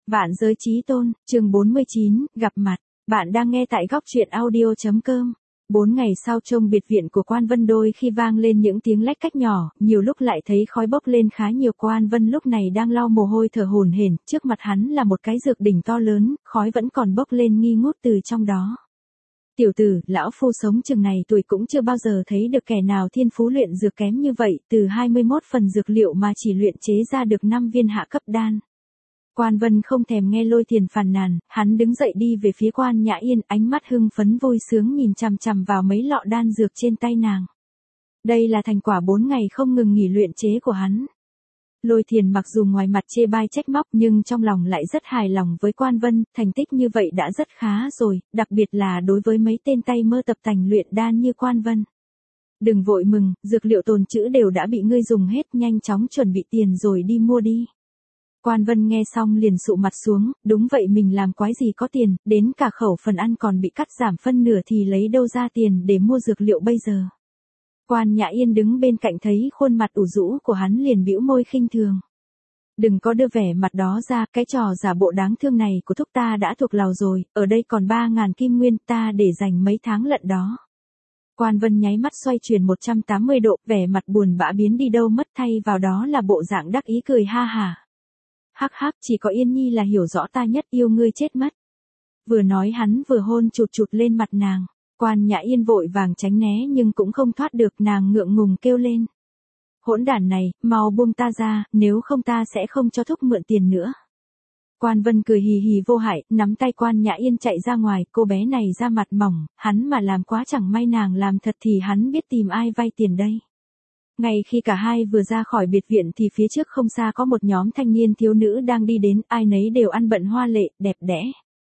Vạn giới chí tôn, chương 49, gặp mặt. Bạn đang nghe tại góc truyện audio.com. 4 ngày sau trông biệt viện của Quan Vân đôi khi vang lên những tiếng lách cách nhỏ, nhiều lúc lại thấy khói bốc lên khá nhiều. Quan Vân lúc này đang lau mồ hôi thở hổn hển, trước mặt hắn là một cái dược đỉnh to lớn, khói vẫn còn bốc lên nghi ngút từ trong đó. Tiểu tử, lão phu sống chừng này tuổi cũng chưa bao giờ thấy được kẻ nào thiên phú luyện dược kém như vậy, từ 21 phần dược liệu mà chỉ luyện chế ra được 5 viên hạ cấp đan. Quan Vân không thèm nghe Lôi Thiền phàn nàn, hắn đứng dậy đi về phía Quan Nhã Yên, ánh mắt hưng phấn vui sướng nhìn chằm chằm vào mấy lọ đan dược trên tay nàng. Đây là thành quả 4 ngày không ngừng nghỉ luyện chế của hắn. Lôi Thiền mặc dù ngoài mặt chê bai trách móc nhưng trong lòng lại rất hài lòng với Quan Vân, thành tích như vậy đã rất khá rồi, đặc biệt là đối với mấy tên tay mơ tập tành luyện đan như Quan Vân. Đừng vội mừng, dược liệu tồn trữ đều đã bị ngươi dùng hết, nhanh chóng chuẩn bị tiền rồi đi mua đi. Quan Vân nghe xong liền sụ mặt xuống, đúng vậy mình làm quái gì có tiền, đến cả khẩu phần ăn còn bị cắt giảm phân nửa thì lấy đâu ra tiền để mua dược liệu bây giờ. Quan Nhã Yên đứng bên cạnh thấy khuôn mặt ủ rũ của hắn liền bĩu môi khinh thường. Đừng có đưa vẻ mặt đó ra, cái trò giả bộ đáng thương này của thúc ta đã thuộc lầu rồi, ở đây còn 3.000 kim nguyên ta để dành mấy tháng lận đó. Quan Vân nháy mắt xoay chuyển 180 độ, vẻ mặt buồn bã biến đi đâu mất, thay vào đó là bộ dạng đắc ý cười ha hả. Hắc hắc, chỉ có Yên Nhi là hiểu rõ ta nhất, yêu ngươi chết mất. Vừa nói hắn vừa hôn chụt chụt lên mặt nàng. Quan Nhã Yên vội vàng tránh né nhưng cũng không thoát được, nàng ngượng ngùng kêu lên. Hỗn đản này, mau buông ta ra, nếu không ta sẽ không cho thúc mượn tiền nữa. Quan Vân cười hì hì vô hại, nắm tay Quan Nhã Yên chạy ra ngoài, cô bé này da mặt mỏng, hắn mà làm quá chẳng may nàng làm thật thì hắn biết tìm ai vay tiền đây. Ngay khi cả hai vừa ra khỏi biệt viện thì phía trước không xa có một nhóm thanh niên thiếu nữ đang đi đến, ai nấy đều ăn bận hoa lệ, đẹp đẽ.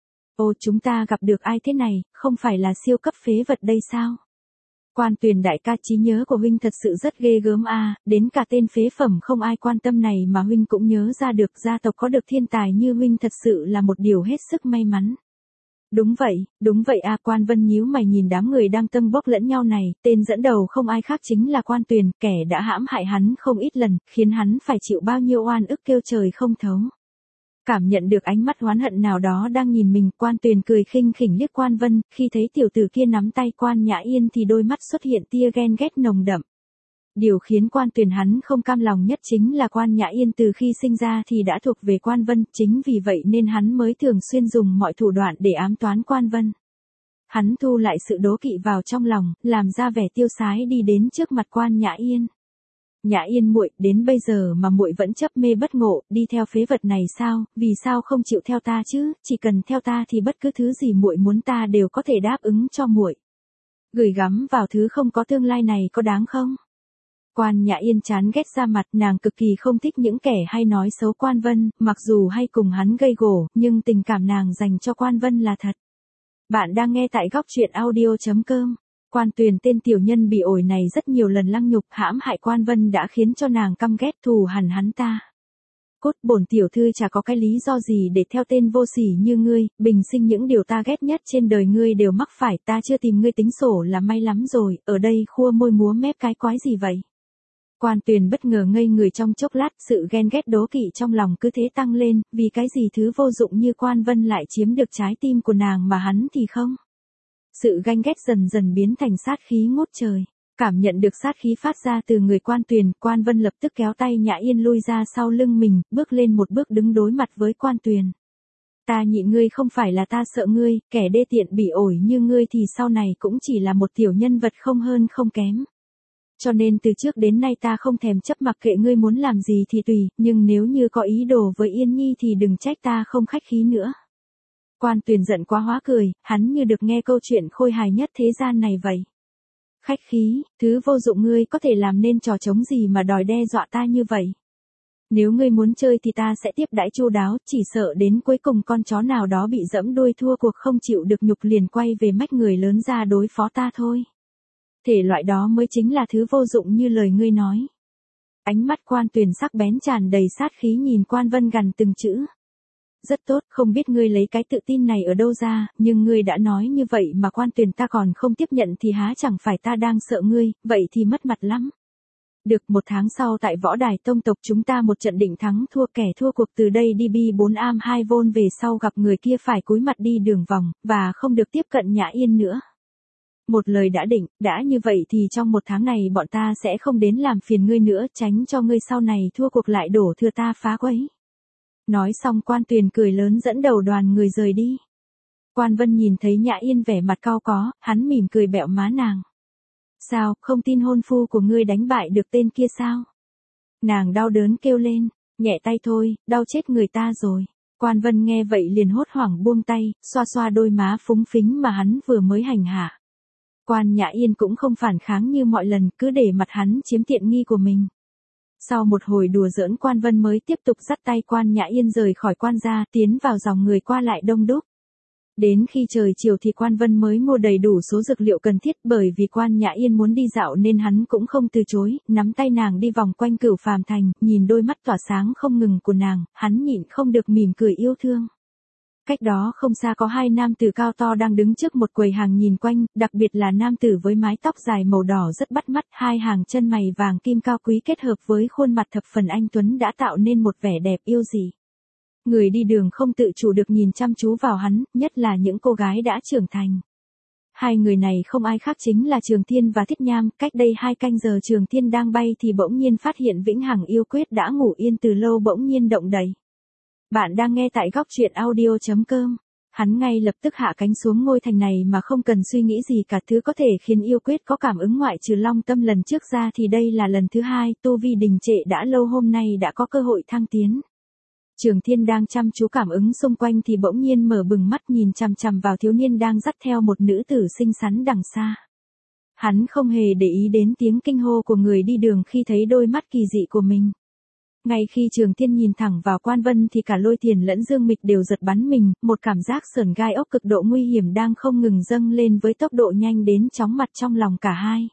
Ô, chúng ta gặp được ai thế này, không phải là siêu cấp phế vật đây sao? Quan Tuyền đại ca, trí nhớ của huynh thật sự rất ghê gớm a, đến cả tên phế phẩm không ai quan tâm này mà huynh cũng nhớ ra được, gia tộc có được thiên tài như huynh thật sự là một điều hết sức may mắn. Đúng vậy a. Quan Vân nhíu mày nhìn đám người đang tâng bốc lẫn nhau này, tên dẫn đầu không ai khác chính là Quan Tuyền, kẻ đã hãm hại hắn không ít lần, khiến hắn phải chịu bao nhiêu oan ức kêu trời không thấu. Cảm nhận được ánh mắt oán hận nào đó đang nhìn mình, Quan Tuyền cười khinh khỉnh liếc Quan Vân, khi thấy tiểu tử kia nắm tay Quan Nhã Yên thì đôi mắt xuất hiện tia ghen ghét nồng đậm. Điều khiến Quan Tuyền hắn không cam lòng nhất chính là Quan Nhã Yên từ khi sinh ra thì đã thuộc về Quan Vân, chính vì vậy nên hắn mới thường xuyên dùng mọi thủ đoạn để ám toán Quan Vân. Hắn thu lại sự đố kỵ vào trong lòng, làm ra vẻ tiêu sái đi đến trước mặt Quan Nhã Yên. Nhã Yên muội, đến bây giờ mà muội vẫn chấp mê bất ngộ, đi theo phế vật này sao, vì sao không chịu theo ta chứ, chỉ cần theo ta thì bất cứ thứ gì muội muốn ta đều có thể đáp ứng cho muội. Gửi gắm vào thứ không có tương lai này có đáng không? Quan Nhã Yên chán ghét ra mặt, nàng cực kỳ không thích những kẻ hay nói xấu Quan Vân, mặc dù hay cùng hắn gây gổ, nhưng tình cảm nàng dành cho Quan Vân là thật. Bạn đang nghe tại góc truyện audio.com. Quan Tuyền tên tiểu nhân bị ổi này rất nhiều lần lăng nhục hãm hại Quan Vân đã khiến cho nàng căm ghét thù hằn hắn ta. Cốt, bổn tiểu thư chả có cái lý do gì để theo tên vô sỉ như ngươi, bình sinh những điều ta ghét nhất trên đời ngươi đều mắc phải, ta chưa tìm ngươi tính sổ là may lắm rồi, ở đây khua môi múa mép cái quái gì vậy? Quan Tuyền bất ngờ ngây người trong chốc lát, sự ghen ghét đố kỵ trong lòng cứ thế tăng lên, vì cái gì thứ vô dụng như Quan Vân lại chiếm được trái tim của nàng mà hắn thì không. Sự ganh ghét dần dần biến thành sát khí ngút trời. Cảm nhận được sát khí phát ra từ người Quan Tuyền, Quan Vân lập tức kéo tay Nhã Yên lui ra sau lưng mình, bước lên một bước đứng đối mặt với Quan Tuyền. Ta nhịn ngươi không phải là ta sợ ngươi, kẻ đê tiện bị ổi như ngươi thì sau này cũng chỉ là một tiểu nhân vật không hơn không kém. Cho nên từ trước đến nay ta không thèm chấp mặc kệ ngươi muốn làm gì thì tùy, nhưng nếu như có ý đồ với Yên Nhi thì đừng trách ta không khách khí nữa. Quan Tuyền giận quá hóa cười, hắn như được nghe câu chuyện khôi hài nhất thế gian này vậy. Khách khí, thứ vô dụng ngươi có thể làm nên trò trống gì mà đòi đe dọa ta như vậy. Nếu ngươi muốn chơi thì ta sẽ tiếp đãi chu đáo, chỉ sợ đến cuối cùng con chó nào đó bị dẫm đuôi thua cuộc không chịu được nhục liền quay về mách người lớn ra đối phó ta thôi. Thể loại đó mới chính là thứ vô dụng như lời ngươi nói. Ánh mắt Quan Tuyền sắc bén tràn đầy sát khí nhìn Quan Vân gằn từng chữ. Rất tốt, không biết ngươi lấy cái tự tin này ở đâu ra, nhưng ngươi đã nói như vậy mà Quan Tuyền ta còn không tiếp nhận thì há chẳng phải ta đang sợ ngươi, vậy thì mất mặt lắm. Được, 1 tháng sau tại võ đài tông tộc chúng ta một trận định thắng thua, kẻ thua cuộc từ đây đi bi 4 am 2 vôn về sau gặp người kia phải cúi mặt đi đường vòng, và không được tiếp cận Nhã Yên nữa. Một lời đã định, đã như vậy thì trong 1 tháng này bọn ta sẽ không đến làm phiền ngươi nữa, tránh cho ngươi sau này thua cuộc lại đổ thừa ta phá quấy. Nói xong Quan Tuyền cười lớn dẫn đầu đoàn người rời đi. Quan Vân nhìn thấy Nhã Yên vẻ mặt cau có, hắn mỉm cười bẹo má nàng. Sao, không tin hôn phu của ngươi đánh bại được tên kia sao? Nàng đau đớn kêu lên, nhẹ tay thôi, đau chết người ta rồi. Quan Vân nghe vậy liền hốt hoảng buông tay, xoa xoa đôi má phúng phính mà hắn vừa mới hành hạ. Quan Nhã Yên cũng không phản kháng như mọi lần, cứ để mặt hắn chiếm tiện nghi của mình. Sau một hồi đùa giỡn Quan Vân mới tiếp tục dắt tay Quan Nhã Yên rời khỏi quan gia, tiến vào dòng người qua lại đông đúc. Đến khi trời chiều thì Quan Vân mới mua đầy đủ số dược liệu cần thiết, bởi vì Quan Nhã Yên muốn đi dạo nên hắn cũng không từ chối, nắm tay nàng đi vòng quanh Cửu Phàm Thành, nhìn đôi mắt tỏa sáng không ngừng của nàng, hắn nhịn không được mỉm cười yêu thương. Cách đó không xa có 2 nam tử cao to đang đứng trước một quầy hàng nhìn quanh, đặc biệt là nam tử với mái tóc dài màu đỏ rất bắt mắt, 2 hàng chân mày vàng kim cao quý kết hợp với khuôn mặt thập phần anh tuấn đã tạo nên một vẻ đẹp yêu dị. Người đi đường không tự chủ được nhìn chăm chú vào hắn, nhất là những cô gái đã trưởng thành. 2 người này không ai khác chính là Trường Thiên và Thiết Nham, cách đây 2 canh giờ Trường Thiên đang bay thì bỗng nhiên phát hiện Vĩnh Hằng yêu quyết đã ngủ yên từ lâu bỗng nhiên động đậy. Bạn đang nghe tại góc truyện audio.com. Hắn ngay lập tức hạ cánh xuống ngôi thành này mà không cần suy nghĩ gì cả, thứ có thể khiến yêu quyết có cảm ứng ngoại trừ Long Tâm lần trước ra thì đây là lần thứ 2, tu vi đình trệ đã lâu hôm nay đã có cơ hội thăng tiến. Trường Thiên đang chăm chú cảm ứng xung quanh thì bỗng nhiên mở bừng mắt nhìn chằm chằm vào thiếu niên đang dắt theo một nữ tử xinh xắn đằng xa. Hắn không hề để ý đến tiếng kinh hô của người đi đường khi thấy đôi mắt kỳ dị của mình. Ngay khi Trường Thiên nhìn thẳng vào Quan Vân thì cả Lôi Thiền lẫn Dương Mịch đều giật bắn mình, một cảm giác sởn gai ốc cực độ nguy hiểm đang không ngừng dâng lên với tốc độ nhanh đến chóng mặt trong lòng cả hai.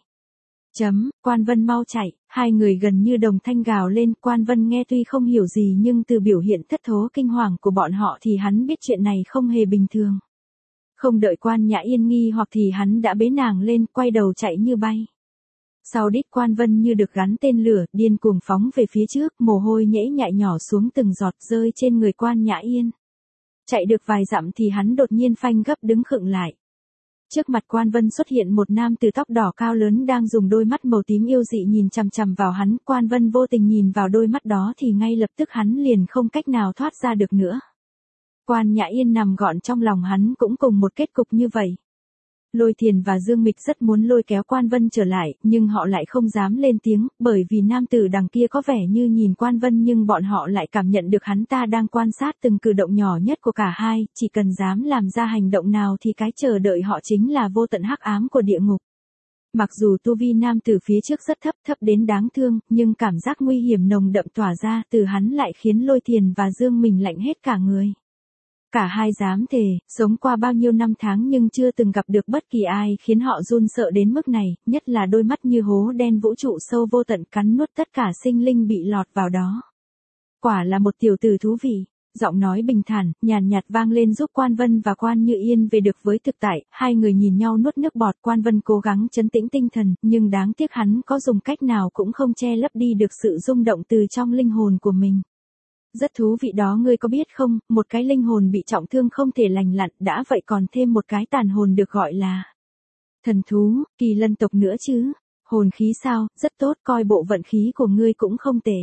Quan Vân mau chạy, 2 người gần như đồng thanh gào lên, Quan Vân nghe tuy không hiểu gì nhưng từ biểu hiện thất thố kinh hoàng của bọn họ thì hắn biết chuyện này không hề bình thường. Không đợi Quan Nhã Yên nghi hoặc thì hắn đã bế nàng lên, quay đầu chạy như bay. Sau đít Quan Vân như được gắn tên lửa, điên cuồng phóng về phía trước, mồ hôi nhễ nhại nhỏ xuống từng giọt rơi trên người Quan Nhã Yên. Chạy được vài dặm thì hắn đột nhiên phanh gấp đứng khựng lại. Trước mặt Quan Vân xuất hiện một nam tử tóc đỏ cao lớn đang dùng đôi mắt màu tím yêu dị nhìn chằm chằm vào hắn, Quan Vân vô tình nhìn vào đôi mắt đó thì ngay lập tức hắn liền không cách nào thoát ra được nữa. Quan Nhã Yên nằm gọn trong lòng hắn cũng cùng một kết cục như vậy. Lôi Thiền và Dương Mịch rất muốn lôi kéo Quan Vân trở lại, nhưng họ lại không dám lên tiếng, bởi vì nam tử đằng kia có vẻ như nhìn Quan Vân nhưng bọn họ lại cảm nhận được hắn ta đang quan sát từng cử động nhỏ nhất của cả hai, chỉ cần dám làm ra hành động nào thì cái chờ đợi họ chính là vô tận hắc ám của địa ngục. Mặc dù tu vi nam tử phía trước rất thấp, thấp đến đáng thương, nhưng cảm giác nguy hiểm nồng đậm tỏa ra từ hắn lại khiến Lôi Thiền và Dương mình lạnh hết cả người. Cả hai dám thề, sống qua bao nhiêu năm tháng nhưng chưa từng gặp được bất kỳ ai khiến họ run sợ đến mức này, nhất là đôi mắt như hố đen vũ trụ sâu vô tận cắn nuốt tất cả sinh linh bị lọt vào đó. Quả là một tiểu tử thú vị. Giọng nói bình thản, nhàn nhạt vang lên giúp Quan Vân và Quan Như Yên về được với thực tại, 2 người nhìn nhau nuốt nước bọt. Quan Vân cố gắng trấn tĩnh tinh thần, nhưng đáng tiếc hắn có dùng cách nào cũng không che lấp đi được sự rung động từ trong linh hồn của mình. Rất thú vị đó, ngươi có biết không, một cái linh hồn bị trọng thương không thể lành lặn, đã vậy còn thêm một cái tàn hồn được gọi là thần thú, kỳ lân tộc nữa chứ. Hồn khí sao, rất tốt, coi bộ vận khí của ngươi cũng không tệ.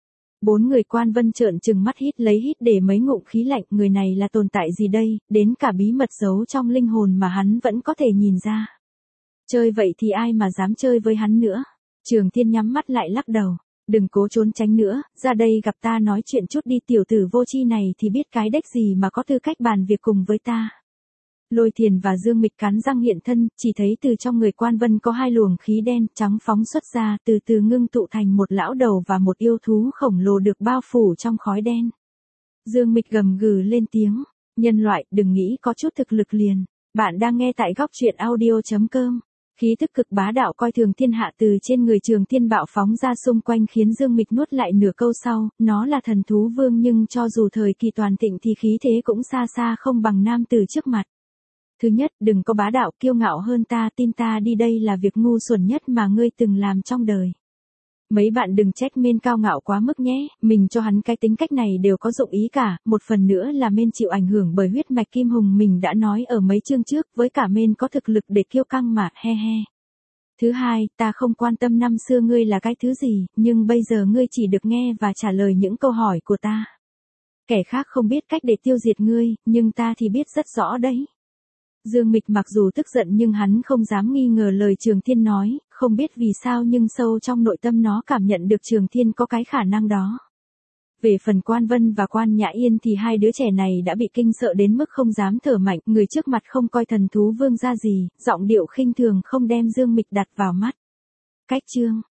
4 người Quan Vân trợn trừng mắt hít để mấy ngụm khí lạnh, người này là tồn tại gì đây, đến cả bí mật giấu trong linh hồn mà hắn vẫn có thể nhìn ra. Chơi vậy thì ai mà dám chơi với hắn nữa. Trường Thiên nhắm mắt lại lắc đầu. Đừng cố trốn tránh nữa, ra đây gặp ta nói chuyện chút đi, tiểu tử vô tri này thì biết cái đếch gì mà có tư cách bàn việc cùng với ta. Lôi Thiền và Dương Mịch cắn răng hiện thân, chỉ thấy từ trong người Quan Vân có 2 luồng khí đen trắng phóng xuất ra, từ từ ngưng tụ thành một lão đầu và một yêu thú khổng lồ được bao phủ trong khói đen. Dương Mịch gầm gừ lên tiếng, nhân loại, đừng nghĩ có chút thực lực liền. Bạn đang nghe tại góc truyện audio.com. Khí thức cực bá đạo coi thường thiên hạ từ trên người Trường Thiên bạo phóng ra xung quanh khiến Dương Mịch nuốt lại nửa câu sau, nó là thần thú vương nhưng cho dù thời kỳ toàn thịnh thì khí thế cũng xa xa không bằng nam tử trước mặt. Thứ nhất, đừng có bá đạo kiêu ngạo hơn ta, tin ta đi, đây là việc ngu xuẩn nhất mà ngươi từng làm trong đời. Mấy bạn đừng trách Mên cao ngạo quá mức nhé, mình cho hắn cái tính cách này đều có dụng ý cả, một phần nữa là Mên chịu ảnh hưởng bởi huyết mạch Kim Hùng mình đã nói ở mấy chương trước, với cả Mên có thực lực để kiêu căng mà, he he. Thứ hai, ta không quan tâm năm xưa ngươi là cái thứ gì, nhưng bây giờ ngươi chỉ được nghe và trả lời những câu hỏi của ta. Kẻ khác không biết cách để tiêu diệt ngươi, nhưng ta thì biết rất rõ đấy. Dương Mịch mặc dù tức giận nhưng hắn không dám nghi ngờ lời Trường Thiên nói, không biết vì sao nhưng sâu trong nội tâm nó cảm nhận được Trường Thiên có cái khả năng đó. Về phần Quan Vân và Quan Nhã Yên thì hai đứa trẻ này đã bị kinh sợ đến mức không dám thở mạnh, người trước mặt không coi Thần Thú Vương ra gì, giọng điệu khinh thường không đem Dương Mịch đặt vào mắt. Cách chương